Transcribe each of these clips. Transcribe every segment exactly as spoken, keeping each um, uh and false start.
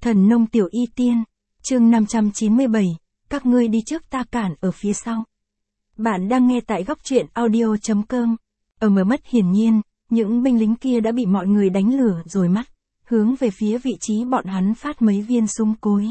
Thần nông tiểu y tiên, chương năm trăm chín mươi bảy, các ngươi đi trước ta cản ở phía sau. Bạn đang nghe tại góc truyện audio chấm com. Ở mờ mắt hiển nhiên, những binh lính kia đã bị mọi người đánh lửa rồi mắt, hướng về phía vị trí bọn hắn phát mấy viên súng cối.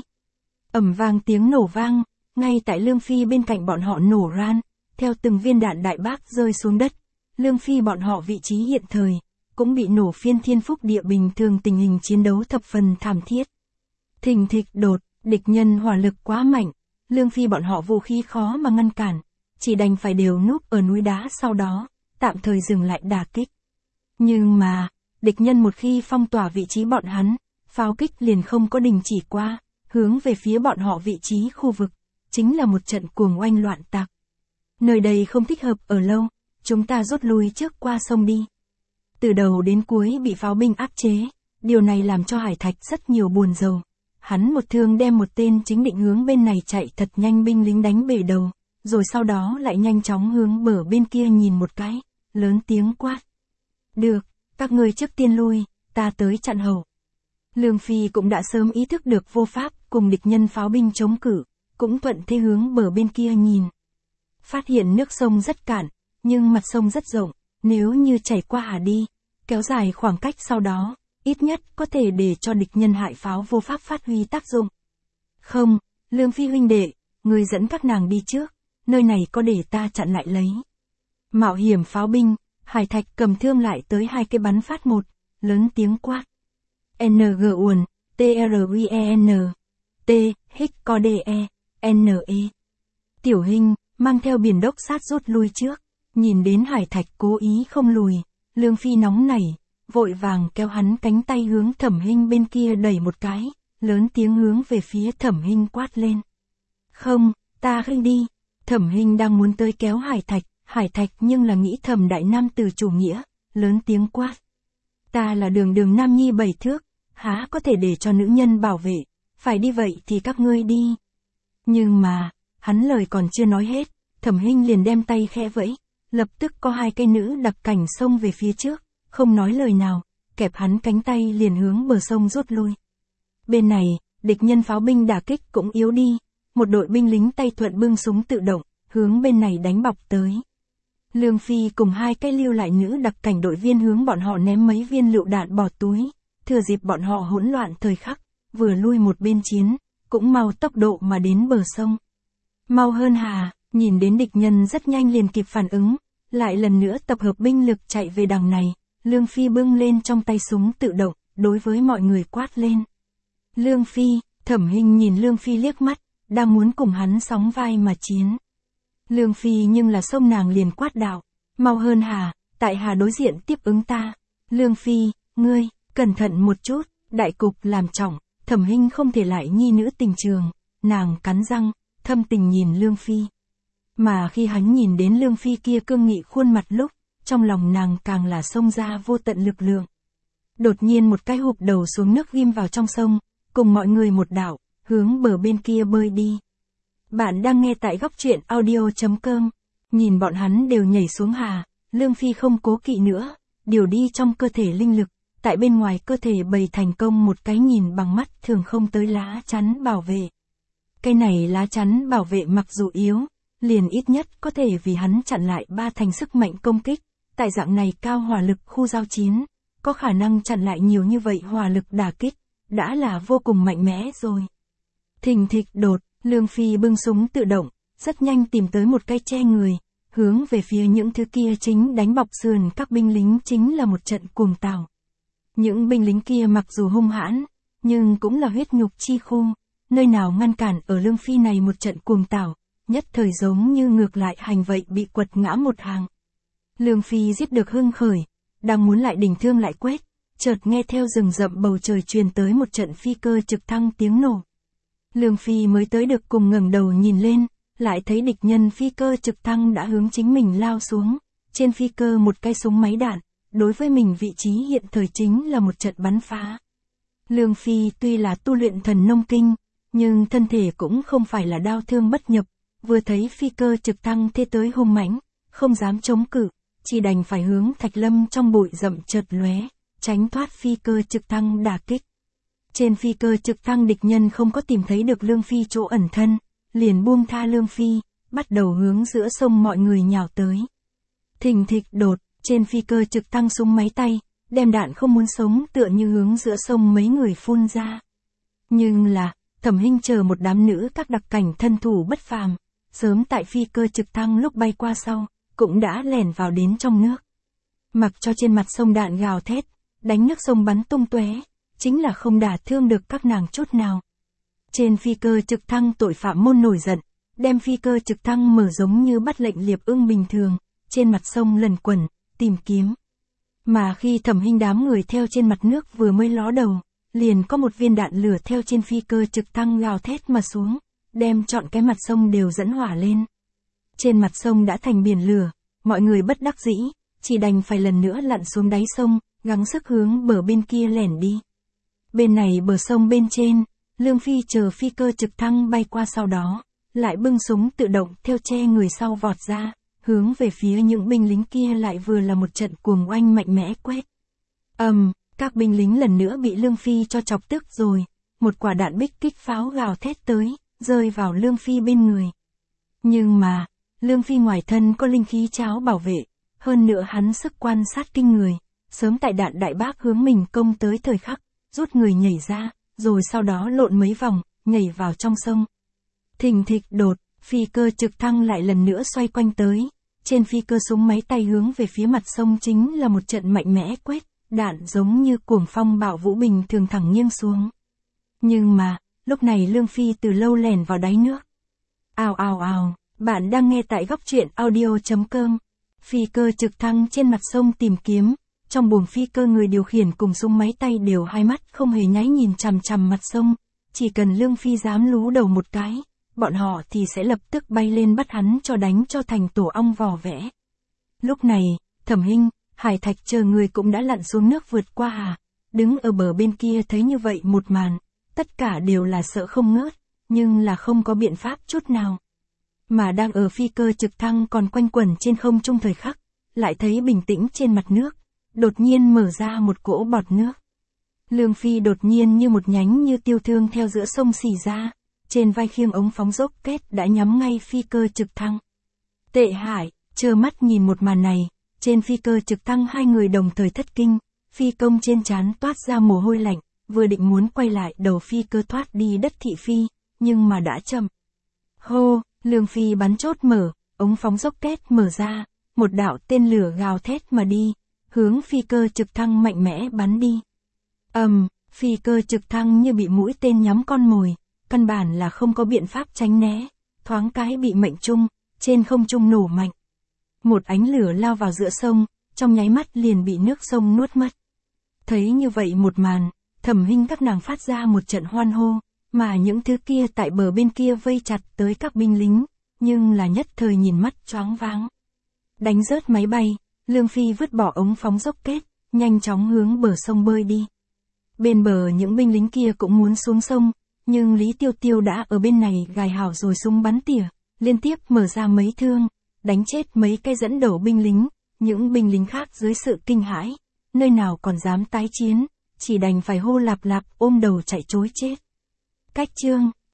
Ầm vang tiếng nổ vang, ngay tại Lương Phi bên cạnh bọn họ nổ ran, theo từng viên đạn đại bác rơi xuống đất. Lương Phi bọn họ vị trí hiện thời, cũng bị nổ phiên thiên phúc địa bình thường, tình hình chiến đấu thập phần thảm thiết. Thình thịch đột, địch nhân hỏa lực quá mạnh, Lương Phi bọn họ vũ khí khó mà ngăn cản, chỉ đành phải đều núp ở núi đá sau đó, tạm thời dừng lại đả kích. Nhưng mà, địch nhân một khi phong tỏa vị trí bọn hắn, pháo kích liền không có đình chỉ qua, hướng về phía bọn họ vị trí khu vực, chính là một trận cuồng oanh loạn tạc. Nơi đây không thích hợp ở lâu, chúng ta rút lui trước qua sông đi. Từ đầu đến cuối bị pháo binh áp chế, điều này làm cho Hải Thạch rất nhiều buồn rầu. Hắn một thương đem một tên chính định hướng bên này chạy thật nhanh binh lính đánh bể đầu, rồi sau đó lại nhanh chóng hướng bờ bên kia nhìn một cái, lớn tiếng quát. Được, các ngươi trước tiên lui, ta tới chặn hậu. Lương Phi cũng đã sớm ý thức được vô pháp cùng địch nhân pháo binh chống cự, cũng thuận thế hướng bờ bên kia nhìn. Phát hiện nước sông rất cạn, nhưng mặt sông rất rộng, nếu như chảy qua hà đi, kéo dài khoảng cách sau đó, ít nhất có thể để cho địch nhân hại pháo vô pháp phát huy tác dụng. Không, Lương Phi huynh đệ, người dẫn các nàng đi trước, nơi này có để ta chặn lại lấy. Mạo hiểm pháo binh, Hải Thạch cầm thương lại tới hai cái bắn phát một, lớn tiếng quát. en giê uồn, tê rờ quy e en, T, Hic co đê e, N E. Tiểu Hinh, mang theo biển đốc sát rút lui trước, nhìn đến Hải Thạch cố ý không lùi, Lương Phi nóng nảy, vội vàng kéo hắn cánh tay hướng Thẩm Hinh bên kia đẩy một cái, lớn tiếng hướng về phía Thẩm Hinh quát lên. Không, ta khinh đi. Thẩm Hinh đang muốn tới kéo Hải Thạch, Hải Thạch nhưng là nghĩ thầm đại nam từ chủ nghĩa, lớn tiếng quát. Ta là đường đường nam nhi bảy thước, há có thể để cho nữ nhân bảo vệ, phải đi vậy thì các ngươi đi. Nhưng mà, hắn lời còn chưa nói hết, Thẩm Hinh liền đem tay khẽ vẫy, lập tức có hai cây nữ đặc cảnh xông về phía trước, không nói lời nào, kẹp hắn cánh tay liền hướng bờ sông rút lui. Bên này, địch nhân pháo binh đả kích cũng yếu đi, một đội binh lính tay thuận bưng súng tự động, hướng bên này đánh bọc tới. Lương Phi cùng hai cái lưu lại nữ đặc cảnh đội viên hướng bọn họ ném mấy viên lựu đạn bỏ túi, thừa dịp bọn họ hỗn loạn thời khắc, vừa lui một bên chiến, cũng mau tốc độ mà đến bờ sông. Mau hơn hà, nhìn đến địch nhân rất nhanh liền kịp phản ứng, lại lần nữa tập hợp binh lực chạy về đằng này, Lương Phi bưng lên trong tay súng tự động, đối với mọi người quát lên. Lương Phi, Thẩm Hinh nhìn Lương Phi liếc mắt, đang muốn cùng hắn sóng vai mà chiến. Lương Phi nhưng là xông nàng liền quát đạo, mau hơn hà, tại hà đối diện tiếp ứng ta. Lương Phi, ngươi, cẩn thận một chút, đại cục làm trọng, Thẩm Hinh không thể lại nhi nữ tình trường, nàng cắn răng, thâm tình nhìn Lương Phi. Mà khi hắn nhìn đến Lương Phi kia cương nghị khuôn mặt lúc, trong lòng nàng càng là xông ra vô tận lực lượng. Đột nhiên một cái hụp đầu xuống nước ghim vào trong sông, cùng mọi người một đảo, hướng bờ bên kia bơi đi. Bạn đang nghe tại góc truyện audio chấm com, nhìn bọn hắn đều nhảy xuống hà, Lương Phi không cố kỵ nữa, điều đi trong cơ thể linh lực, tại bên ngoài cơ thể bày thành công một cái nhìn bằng mắt thường không tới lá chắn bảo vệ. Cái này lá chắn bảo vệ mặc dù yếu, liền ít nhất có thể vì hắn chặn lại ba thành sức mạnh công kích, tại dạng này cao hỏa lực khu giao chiến, có khả năng chặn lại nhiều như vậy hỏa lực đả kích, đã là vô cùng mạnh mẽ rồi. Thình thịch đột, Lương Phi bưng súng tự động, rất nhanh tìm tới một cây che người, hướng về phía những thứ kia chính đánh bọc sườn các binh lính chính là một trận cuồng tào. Những binh lính kia mặc dù hung hãn, nhưng cũng là huyết nhục chi khu, nơi nào ngăn cản ở Lương Phi này một trận cuồng tào, nhất thời giống như ngược lại hành vậy bị quật ngã một hàng. Lương Phi giết được hưng khởi, đang muốn lại đình thương lại quét, chợt nghe theo rừng rậm bầu trời truyền tới một trận phi cơ trực thăng tiếng nổ. Lương Phi mới tới được cùng ngẩng đầu nhìn lên, lại thấy địch nhân phi cơ trực thăng đã hướng chính mình lao xuống, trên phi cơ một cái súng máy đạn, đối với mình vị trí hiện thời chính là một trận bắn phá. Lương Phi tuy là tu luyện thần nông kinh, nhưng thân thể cũng không phải là đao thương bất nhập, vừa thấy phi cơ trực thăng thế tới hung mãnh, không dám chống cự, chỉ đành phải hướng Thạch Lâm trong bụi rậm chợt lóe, tránh thoát phi cơ trực thăng đả kích. Trên phi cơ trực thăng địch nhân không có tìm thấy được Lương Phi chỗ ẩn thân, liền buông tha Lương Phi, bắt đầu hướng giữa sông mọi người nhào tới. Thình thịch đột, trên phi cơ trực thăng súng máy tay, đem đạn không muốn sống tựa như hướng giữa sông mấy người phun ra. Nhưng là, Thẩm Hinh chờ một đám nữ các đặc cảnh thân thủ bất phàm, sớm tại phi cơ trực thăng lúc bay qua sau, cũng đã lẻn vào đến trong nước. Mặc cho trên mặt sông đạn gào thét, đánh nước sông bắn tung tóe, chính là không đả thương được các nàng chút nào. Trên phi cơ trực thăng tội phạm môn nổi giận, đem phi cơ trực thăng mở giống như bắt lệnh liệp ưng bình thường, trên mặt sông lần quẩn, tìm kiếm. Mà khi Thẩm Hinh đám người theo trên mặt nước vừa mới ló đầu, liền có một viên đạn lửa theo trên phi cơ trực thăng gào thét mà xuống, đem trọn cái mặt sông đều dẫn hỏa lên. Trên mặt sông đã thành biển lửa, mọi người bất đắc dĩ, chỉ đành phải lần nữa lặn xuống đáy sông, gắng sức hướng bờ bên kia lẻn đi. Bên này bờ sông bên trên, Lương Phi chờ phi cơ trực thăng bay qua sau đó, lại bưng súng tự động theo che người sau vọt ra, hướng về phía những binh lính kia lại vừa là một trận cuồng oanh mạnh mẽ quét. Ầm, um, các binh lính lần nữa bị Lương Phi cho chọc tức rồi, một quả đạn bích kích pháo gào thét tới, rơi vào Lương Phi bên người. Nhưng mà, Lương Phi ngoài thân có linh khí cháo bảo vệ, hơn nữa hắn sức quan sát kinh người, sớm tại đạn đại bác hướng mình công tới thời khắc, rút người nhảy ra, rồi sau đó lộn mấy vòng, nhảy vào trong sông. Thình thịch đột, phi cơ trực thăng lại lần nữa xoay quanh tới, trên phi cơ súng máy tay hướng về phía mặt sông chính là một trận mạnh mẽ quét, đạn giống như cuồng phong bạo vũ bình thường thẳng nghiêng xuống. Nhưng mà, lúc này Lương Phi từ lâu lẻn vào đáy nước. Ào ào ào, bạn đang nghe tại góc truyện audio chấm com. Phi cơ trực thăng trên mặt sông tìm kiếm, trong buồng phi cơ người điều khiển cùng súng máy tay đều hai mắt không hề nháy nhìn chằm chằm mặt sông, chỉ cần Lương Phi dám lú đầu một cái, bọn họ thì sẽ lập tức bay lên bắt hắn cho đánh cho thành tổ ong vò vẽ. Lúc này, Thẩm Hinh, Hải Thạch chờ người cũng đã lặn xuống nước vượt qua hà, đứng ở bờ bên kia thấy như vậy một màn, tất cả đều là sợ không ngớt, nhưng là không có biện pháp chút nào. Mà đang ở phi cơ trực thăng còn quanh quẩn trên không trung thời khắc, lại thấy bình tĩnh trên mặt nước, đột nhiên mở ra một cỗ bọt nước. Lương Phi đột nhiên như một nhánh như tiêu thương theo giữa sông xì ra, trên vai khiêng ống phóng dốc kết đã nhắm ngay phi cơ trực thăng. Tệ Hải, trơ mắt nhìn một màn này, trên phi cơ trực thăng hai người đồng thời thất kinh, phi công trên trán toát ra mồ hôi lạnh, vừa định muốn quay lại đầu phi cơ thoát đi đất thị phi, nhưng mà đã chậm. Hô, Lương Phi bắn chốt mở, ống phóng dốc kết mở ra, một đạo tên lửa gào thét mà đi, hướng phi cơ trực thăng mạnh mẽ bắn đi. Ầm, um, phi cơ trực thăng như bị mũi tên nhắm con mồi, căn bản là không có biện pháp tránh né, thoáng cái bị mệnh trung, trên không trung nổ mạnh. Một ánh lửa lao vào giữa sông, trong nháy mắt liền bị nước sông nuốt mất. Thấy như vậy một màn, Thẩm Hinh các nàng phát ra một trận hoan hô, mà những thứ kia tại bờ bên kia vây chặt tới các binh lính, nhưng là nhất thời nhìn mắt choáng váng. Đánh rớt máy bay, Lương Phi vứt bỏ ống phóng dốc kết, nhanh chóng hướng bờ sông bơi đi. Bên bờ những binh lính kia cũng muốn xuống sông, nhưng Lý Tiêu Tiêu đã ở bên này gài hảo rồi súng bắn tỉa, liên tiếp mở ra mấy thương, đánh chết mấy cái dẫn đầu binh lính, những binh lính khác dưới sự kinh hãi, nơi nào còn dám tái chiến, chỉ đành phải hô lạp lạp ôm đầu chạy trối chết. Cách chương